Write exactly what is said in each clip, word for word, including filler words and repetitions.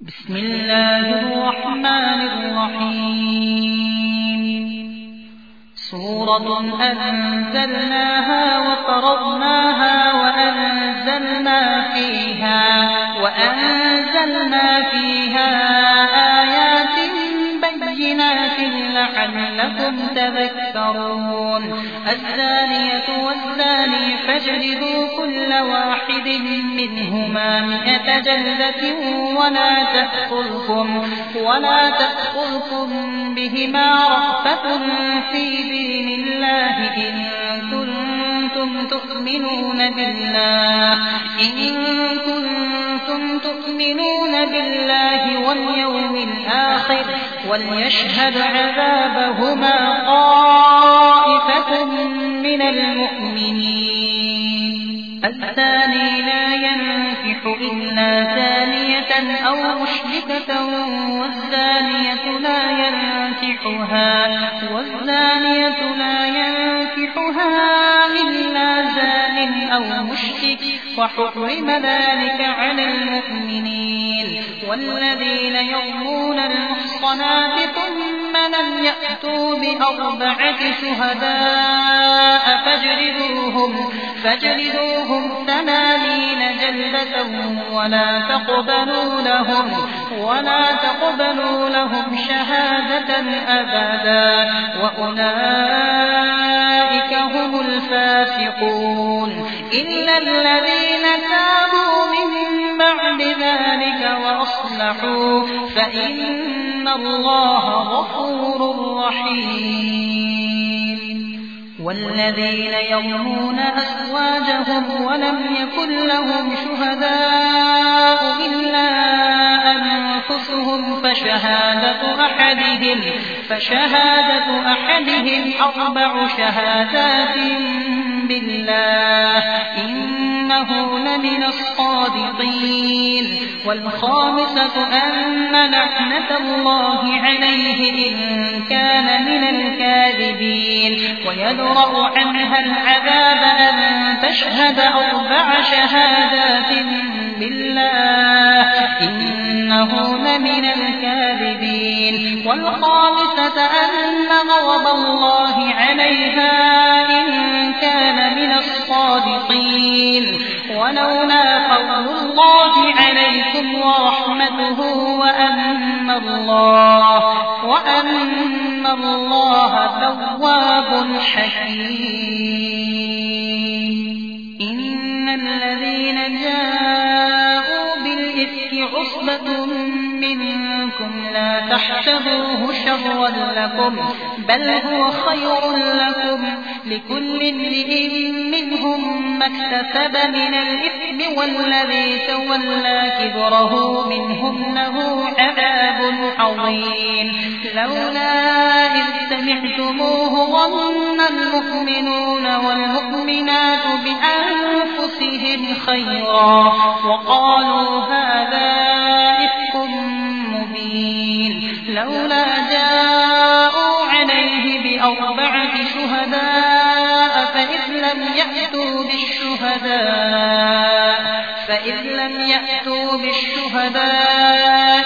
بسم الله الرحمن الرحيم سورة أنزلناها وفرضناها وأنزلنا فيها وأنزلنا فيها آيات بينات لعلكم تذكرون الزانية والزاني فاجلدوا كل واحد منهما مئة جلدة ولا تأخذكم ولا تأخذكم بهما رأفة في دين الله إن كنتم تؤمنون بالله إن كنتم تؤمنون بالله واليوم الآخر وليشهد عذابهما طائفة من المؤمنين الزاني لا ينكح إلا زانية أو مشركة والزانية لا ينكحها والزانية لا ينكحها إلا زان أو مشرك وحرم ذلك على المؤمنين والذين يرمون المحصنات ثم لم يأتوا بأربعة شهداء فاجلدوهم فاجلدوهم ثمانين جلدة ولا تقبلوا لهم ولا تقبلوا لهم شهادة أبدا وأولئك هم الفاسقون إلا الذين تابوا من بعد ذلك وأصلحوا فإن الله غفور رحيم والذين يرمون أزواجهم ولم يكن لهم شهداء إلا أنفسهم فشهادة أحدهم فشهادة أحدهم أربع شهادات بالله إنه لمن الصادقين والخامسة أن لعنة الله عليه إن كان من الكاذبين ويدرأ عنها العذاب أن تشهد أربع شهادات بالله إنه لمن الكاذبين والخامسة أن غضب الله عليها إن كان من الصادقين ولولا فضل الله عليكم ورحمته وأن الله وأن الله تواب حكيم إن الذين جاءوا بالإفك عصبة منكم لا تحسبوه شرا لكم بل هو خير لكم لكل امرئ منهم ما اكتسب من الإثم والذي تولى كبره منهم له عذاب عظيم لولا إذ سمعتموه ظن المؤمنون والمؤمنات بأنفسهم خيرا وقالوا هذا إفك مبين لولا جاءوا عليه بأربعة شهداء فإذ لم يأتوا بالشهداء فإذ لم يأتوا بالشهداء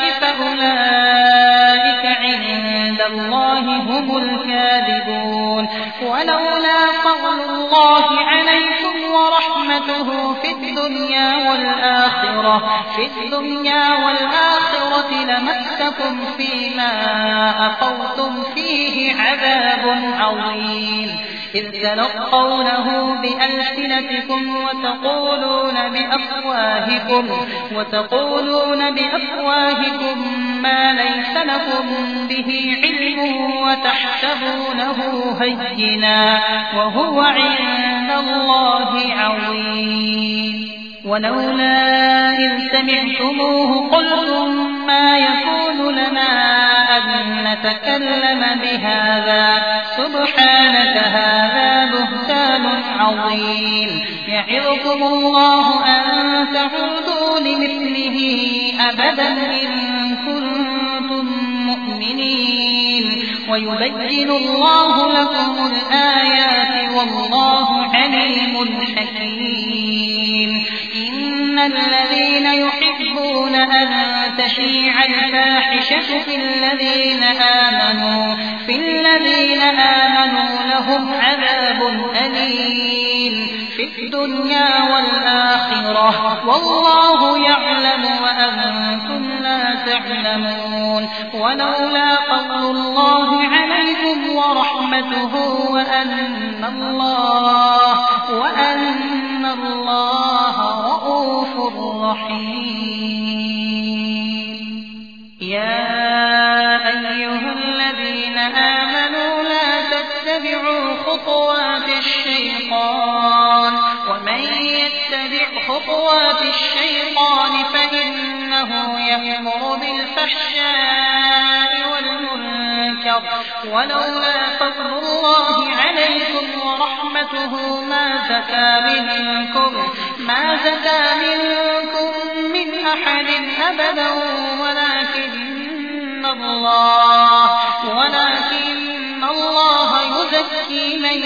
فأولئك عند الله هم الكاذبون ولولا فضل الله عليكم ورحمته في الدنيا والآخرة في الدنيا والآخرة لمسكم فيما أفضتم فيه عذاب عظيم إذ تلقونه بألسنتكم وتقولون بأفواهكم وتقولون بأفواهكم ما ليس لكم به علم وتحسبونه هينا وهو عند الله عظيم ولولا إذ سمعتموه قلتم ما يكون لنا أن نتكلم بهذا سبحانك هذا بهتان عظيم يعظكم الله أن تعودوا لمثله أبدا إن كنتم مؤمنين ويبين الله لكم الآيات والله عليم حكيم إن الذين يحبون أن تشيع الفاحشة في الذين آمنوا في الذين آمنوا لهم عذاب أليم في الدنيا والآخرة والله يعلم وأنتم لا تعلمون. ولولا فضل الله عليكم ورحمته وأن الله وأن الله رءوف رحيم. يا أيها الذين آمنوا لا تتبعوا خطوات الشيطان ومن يتبع خطوات الشيطان فإنه يأمر بالفحشاء والمنكر ولولا فضل الله عليكم ورحمته ما زكى منكم ما زكى منكم من أحد أبدا ولكن الله ولكن الله يزكي من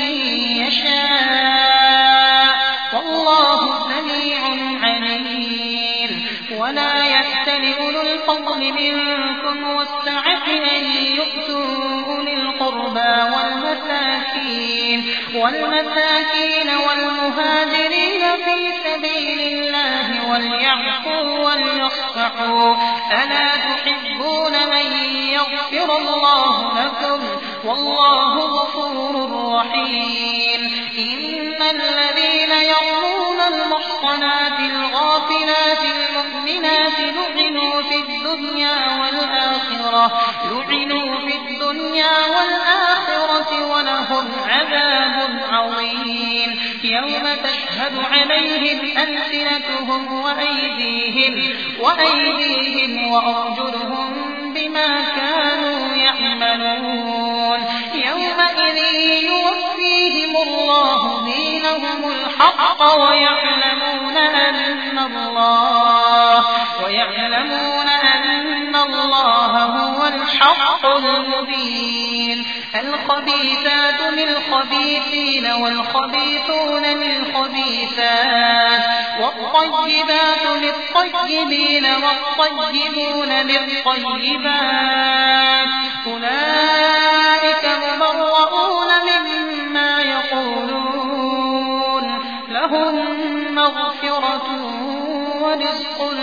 يشاء والله سميع عليم. ولا يأتل أولو الفضل منكم والسعة أن يؤتوا أولي القربى والمساكين والمساكين والمهاجرين في سبيل الله وليعفوا وليصفحوا ألا تحبون من يغفر الله لكم والله غفور رحيم. إن الذين يرمون المحصنات الغافلات المؤمنات لعنوا في الدنيا والآخرة لعنوا في الدنيا والآخرة ولهم عذاب عظيم. يوم تشهد عليهم ألسنتهم وأيديهم وأيديهم وأرجلهم بما كانوا يعملون. يومئذ يوفيهم الله دينهم الحق ويعلمون أن الله ويعلمون أن الله هو الحق المبين. الخبيثات للخبيثين والخبيثون للخبيثات والطيبات للطيبين والطيبون للطيبات أولئك مبرؤون مما يقولون لهم مغفرة ورزق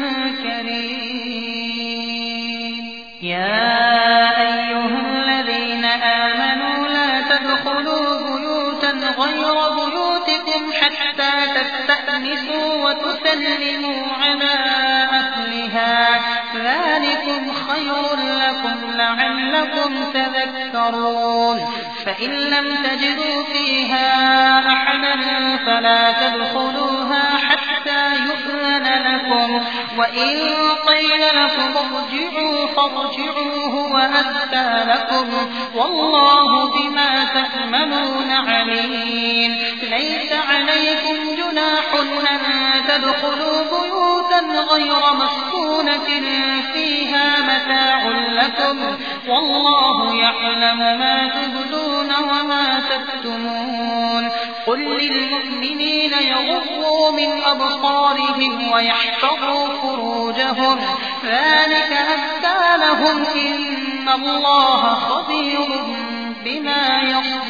كريم. يا أيها الذين آمنوا لا تدخلوا بيوتا غير بيوتكم حتى تستأنسوا وتسلموا على أهلها ذلكم خير لكم لعلكم تذكرون. فإن لم تجدوا فيها أحدا فلا تدخلوها حتى يؤذن لكم وإن قيل لكم ارجعوا فارجعوا هو أزكى لكم والله بما تعملون عليم. ليس عليكم جناح أن تدخلوا بيوتا غير مسكونة فيها متاع لكم والله يعلم ما تبدون وما تكتمون. قل للمؤمنين يغضوا من أبصارهم ويحفظوا فروجهم ذلك أزكى لهم إن الله خبير بما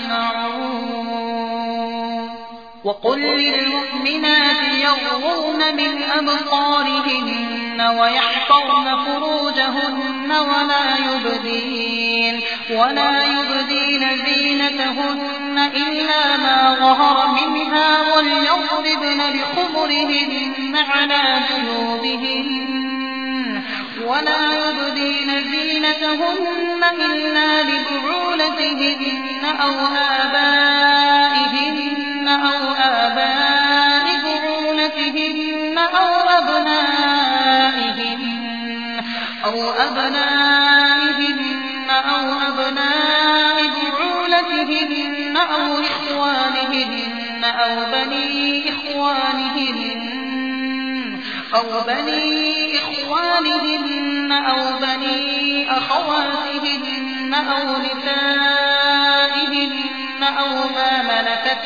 يصنعون. وقل للمؤمنات يغضضن من أبصارهن ويحفظن فروجهن ولا يبدين ولا يبدين زينتهن إلا ما ظهر منها وليضربن بخمرهن على جنوبهن ولا يبدين زينتهن إلا لبعولتهن أو آبائهن أو آباء بعولتهن أو أبنائهن أو أبنائهن أو أبناء بعولتهن أو إخوانهن أو بني إخوانهن أو بني إخوانهن أو بني أخواتهن أو نسائهن أو ما ملكت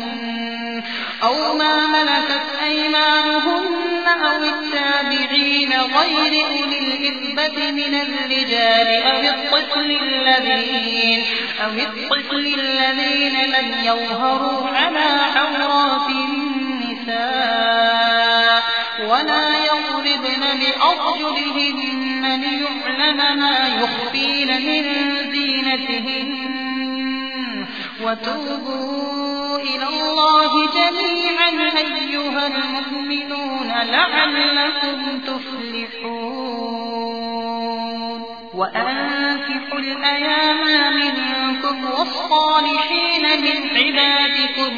أيمانهن أو ما ملكت أيمانهن أو التابعين غير أولي الإربة من الرجال أو الطفل الذين أو الطفل الذين لم يظهروا على عورات النساء ولا يضربن بأرجلهن ليعلم ما يخفين من زينتهن وتوبوا إلى الله جميعا أيها المؤمنون لعلكم تفلحون وأنكحوا الأيام منكم والصالحين من عبادكم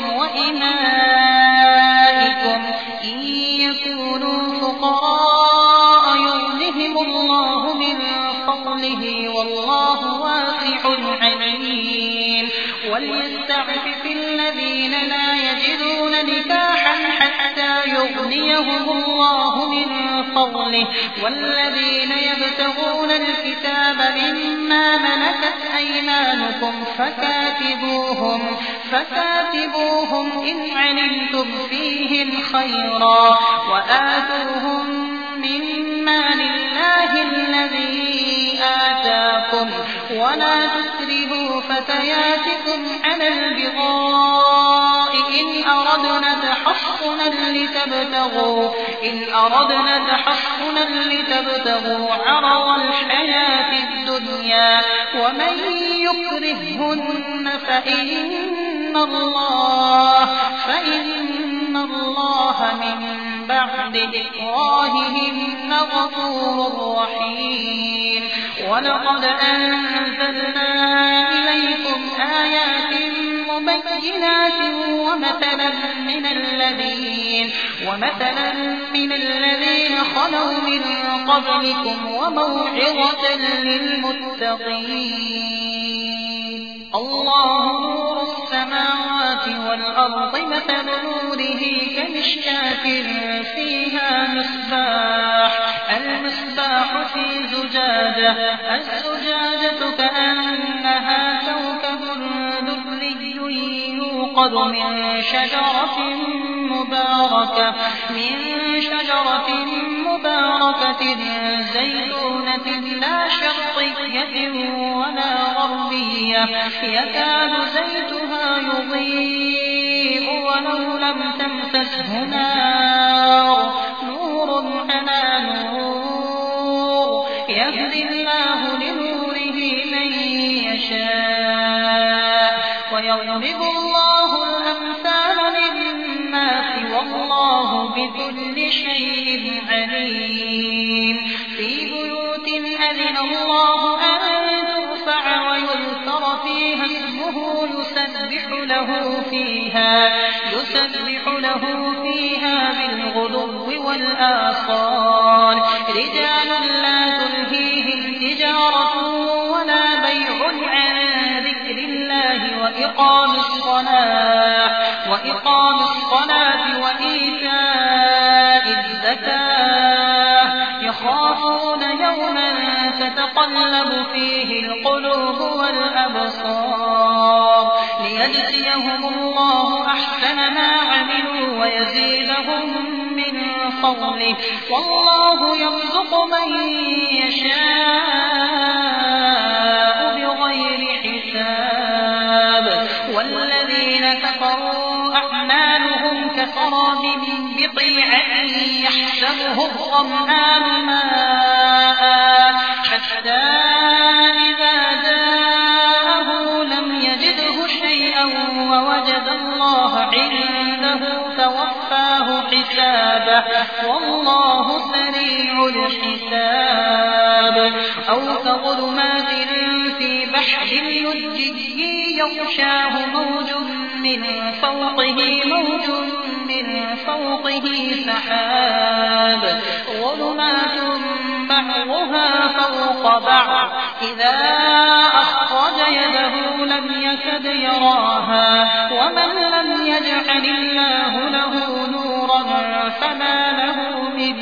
وإمائكم إن يكونوا فقراء يغنهم الله من فضله والله واسع عليم وليستعفف الذين لا يجدون نكاحا حتى يغنيهم الله من فضله والذين يبتغون الكتاب مما ملكت أيمانكم فكاتبوهم فكاتبوهم إن علمتم فيهم خيرا وآتوهم مما لله الذي آتاكم ولا تكرهوا فتياتكم على البغاء إن أردنا تحصنا لتبتغوا إن أردنا تحصنا لتبتغوا عرض الحياة الدنيا ومن يكرههن فإن الله فإن الله من بعد إكراههن غفور رحيم ولقد أنزلنا إليكم آيات مبينات ومثلا من الذين ومثلا من الذين خلوا من قبلكم وموعظة للمتقين الله نور السماوات والأرض مثل نوره كمشكاة فيها مصباح المصباح في زجاجة الزجاجة كأنها كوكب دري يوقد من شجرة مباركة من شجرة مباركة زيتونة لا شرقية ولا غربية يكاد زيتها يضيء ولو لم تمسسه نار نور على نور يهدي الله لنوره من يشاء ويضرب الله الأمثال للناس والله بكل شيء عليم في بيوت أذن الله أن ترفع ويذكر فيها اسمه يسبح له فيها يسبح له فيها بالغدو والآصال رجال لا تلهيهم تجارة ولا بيع عن ذكر الله وإقام الصلاة وإقام الصلاة وإيتاء الزكاة يخافون يوما تتقلب فيه القلوب والأبصار ليجزيهم الله أحسن ما عملوا ويزيدهم من فضله والله يرزق من يشاء بغير حساب والذين كفروا أعمالهم كسراب بقيعة يحسبه الظمآن ماء حتى إذا جاءه لم يجده شيئا ووجد الله عنده فوفاه حسابه والله سريع الحساب أو كظلمات في بحر لجي يغشاه موج من فوقه موج من فوقه سحاب ظلمات بعضها فوق بعض إذا أخرج يده لم يكد يراها ومن لم يجعل الله له نورا فما له من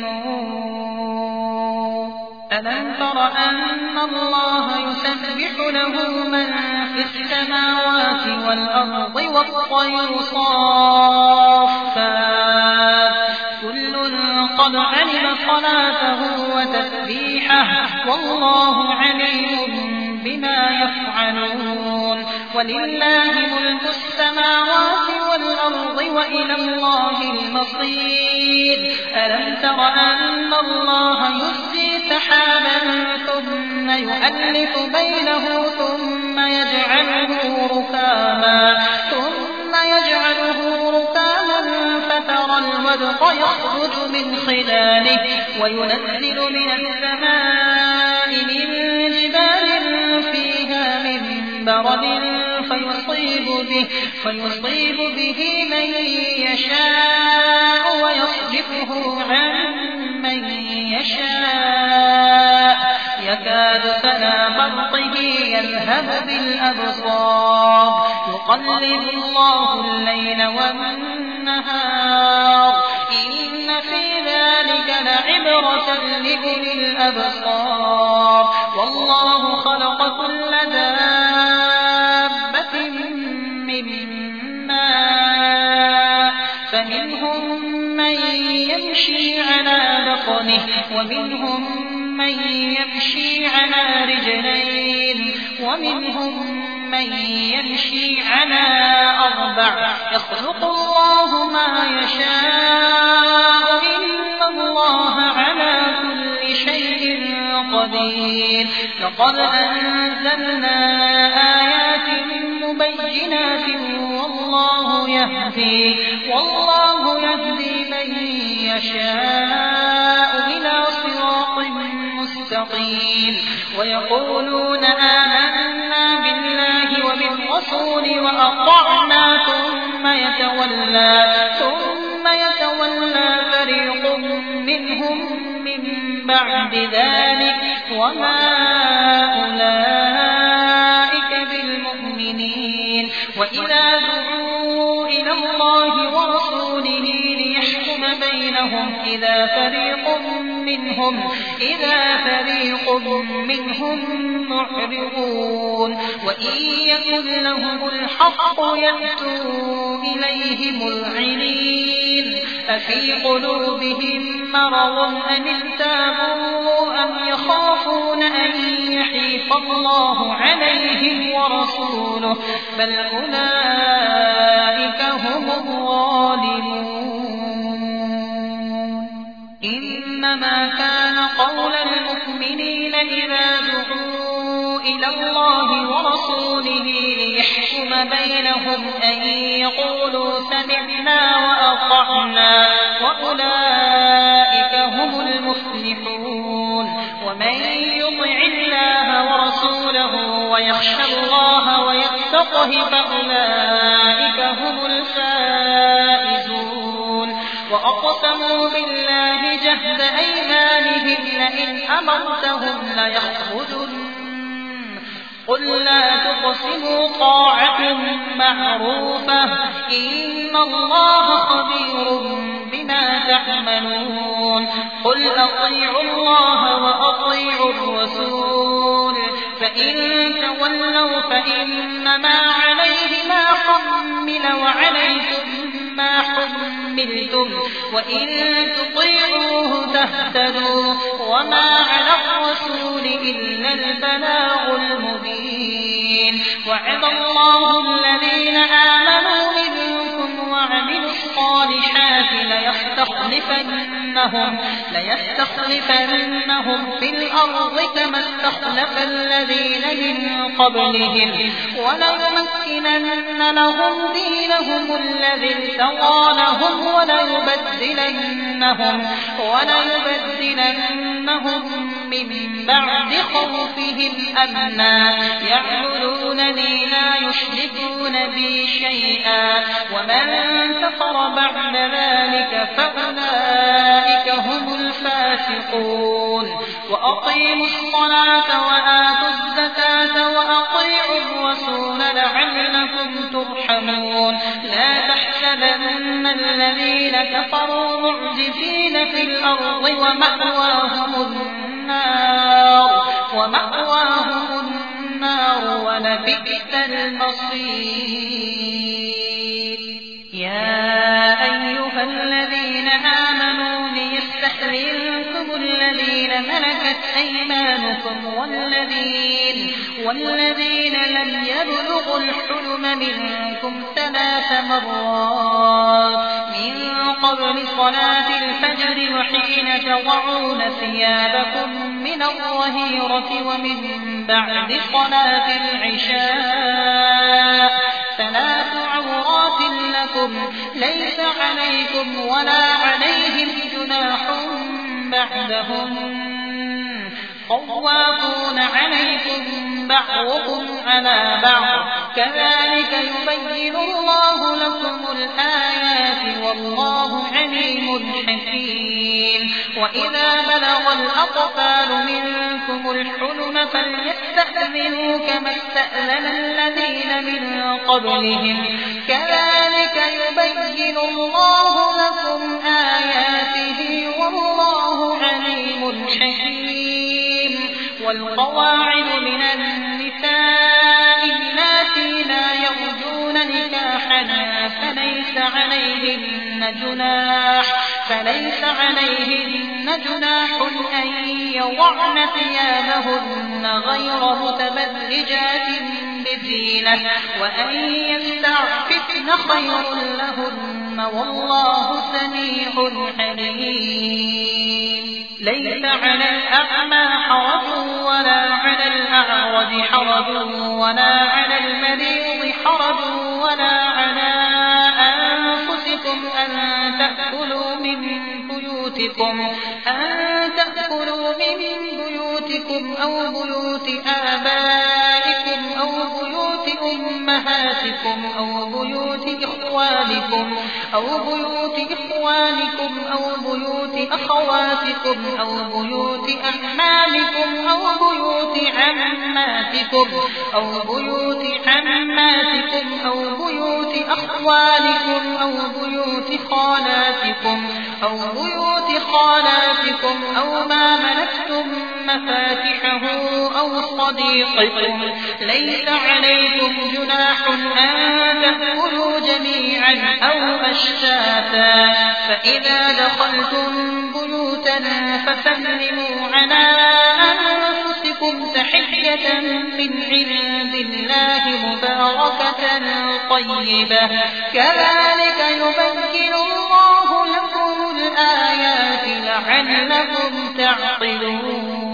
نور ألم تر أن الله يسبح له من في السماوات والأرض والطير صافات كل قد علم صلاته صلاته وتسبيحه والله عليم بما يفعلون ولله ملك السماوات والأرض وإلى الله المصير ألم تر أن الله يزجي سحابا ثم يؤلف بينه ثم يجعله ركاما ثم يجعله ركاما فترى الودق يخرج من خلاله وينزل من السماء من جبال فيها من برد فيصيب به, فيصيب به من يشاء ويصرفه عن من يشاء يكاد سنا برقه يذهب بالأبصار يقلب الله الليل والنهار إن في ذلك لعبرة لأولي الأبصار والله خلق كل دابة من ماء فمنهم من يمشي على بطنه ومنهم من يمشي على رجلين ومنهم من يمشي على أربع يخلق الله ما يشاء إن الله على كل شيء قدير لقد أنزلنا آيات مبينات والله يهدي والله يهدي من يشاء إلى صراط مستقيم ويقولون آمنا بالله وبالرسول وأطعنا ثم يتولى ثم يتولى فريق منهم من بعد ذلك وما أولئك بالمؤمنين وإذا دعوا إلى الله ورسوله ليحكم بينهم إذا فريق منهم إذا فريق منهم معرضون وإن يكن لهم الحق يأتوا إليه مذعنين أفي قلوبهم مرض أم ارتابوا أم يخافون أن يحيف الله عليهم ورسوله بل أولئك هم الظالمون إنما كان قول المؤمنين إذا دعوا إلى الله ورسوله ليحكم بينهم أن يقولوا سمعنا وأطعنا وأولئك هم المفلحون ومن يطع الله ورسوله ويخشى الله ويتقه فأولئك هم الفائزون وأقسموا بالله جهد أيمانهم لئن أمرتهم ليخرجن قل لا تقسموا طاعة معروفة إن الله خبير بما تعملون قل أطيعوا الله وأطيعوا الرسول فإن تولوا فإنما عليه ما حمل وعليكم ما حملتم وإن تطيعوه تهتدوا وما على الرسول إلا البلاغ المبين وعد الله الذين آمنوا منكم وعملوا الصالحات ليستخلفنهم, ليستخلفنهم في الأرض كما استخلف الذين من قبلهم وليمكنن لهم دينهم الذي ارتضى لهم وليبدلنهم, وليبدلنهم من بعد خوفهم أمنا يعبدونني لا يشركون بي شيئا ومن كفر بعد ذلك فأولئك هم الفاسقون وأقيموا الصلاة وآتوا الزكاة وأطيعوا الرسول لعلكم ترحمون لا تحسبن الذين كفروا معجزين في الأرض ومأواهم النار ومأواهم النار ولبئس المصير يا أيها الذين آمنوا ليستحللكم ملكت أيمانكم والذين, والذين لم يبلغوا الحلم منكم ثلاث مرات من قبل صلاة الفجر وحين تضعون ثيابكم من الظهيرة ومن بعد صلاة العشاء ثلاث عورات لكم ليس عليكم ولا عليهم جناح بعدهم طوافون عليكم بعضكم على بعض كذلك يبين الله لكم الآيات والله عليم حكيم. وإذا بلغ الأطفال منكم الحلم فليستأذنوا كما استأذن الذين من قبلهم كذلك يبين الله لكم آياته والله عليم حكيم. والقواعد من النساء اللاتي لا يرجون نكاحا فليس عليهن جناح فليس عليهن جناح أن يضعن ثيابهن غير متبرجات بزينة وأن يستعففن خير لهن والله سميع عليم. ليس على الأعمى حرج ولا على الأعرج حرج ولا على المريض حرج ولا على أنفسكم أن تأكلوا من بيوتكم أن تأكلوا من بيوتكم أو بيوت آبائكم أو بيوت أمهاتكم أو بيوت إخوانكم أو بيوت إخوانكم أو بيوت أخواتكم أو بيوت أعمامكم أو بيوت عماتكم أو بيوت عماتكم أو بيوت أخوالكم أو بيوت خالاتكم أو بيوت خالاتكم أو ما ملكتم مفاتحه أو صديقكم ليس عليكم جناح أن تأكلوا جميعا أو أشتاتا فإذا دخلتم بيوتا فسلموا على أنفسكم تحية من عند الله مباركة طيبة كذلك يبين الله لكم الآيات لعلكم تعقلون.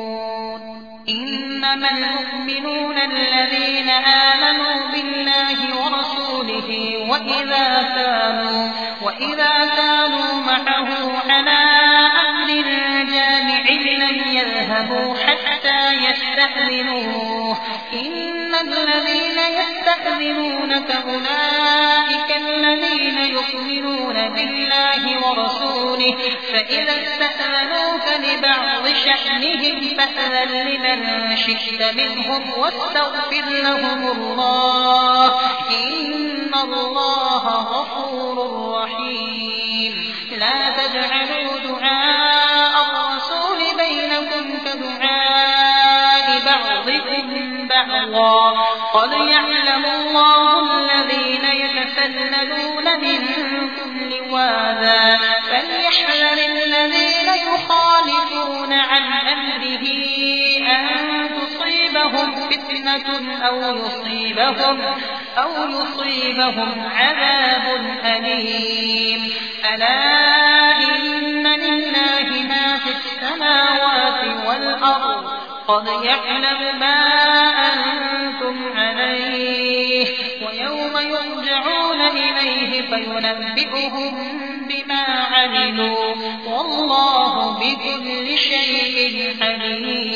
إنما المؤمنون الذين آمنوا بالله ورسوله وإذا كانوا, وإذا كانوا معه على أمر جامع لم يذهبوا حتى يستأذنوه إن الذين يستأذنونك أولئك الذين يؤمنون بالله ورسوله فإذا استأذنوك لبعض شأنهم فأذن لمن شئت منهم واستغفر لهم الله إن الله غفور رحيم. لا تجعلوا دعاء الرسول بينكم كدعاء بعضكم بعضا قد يعلم الله الذين يتسللون منكم لواذا فليحذر الذين يخالفون عن أمره أن تصيبهم فتنة أو يصيبهم, أو يصيبهم عذاب أليم. ألا إن لله ما في السماوات والأرض قد يعلم ما أنتم عليه ويوم يرجعون إليه فينبئهم بما عملوا والله بكل شيء عليم.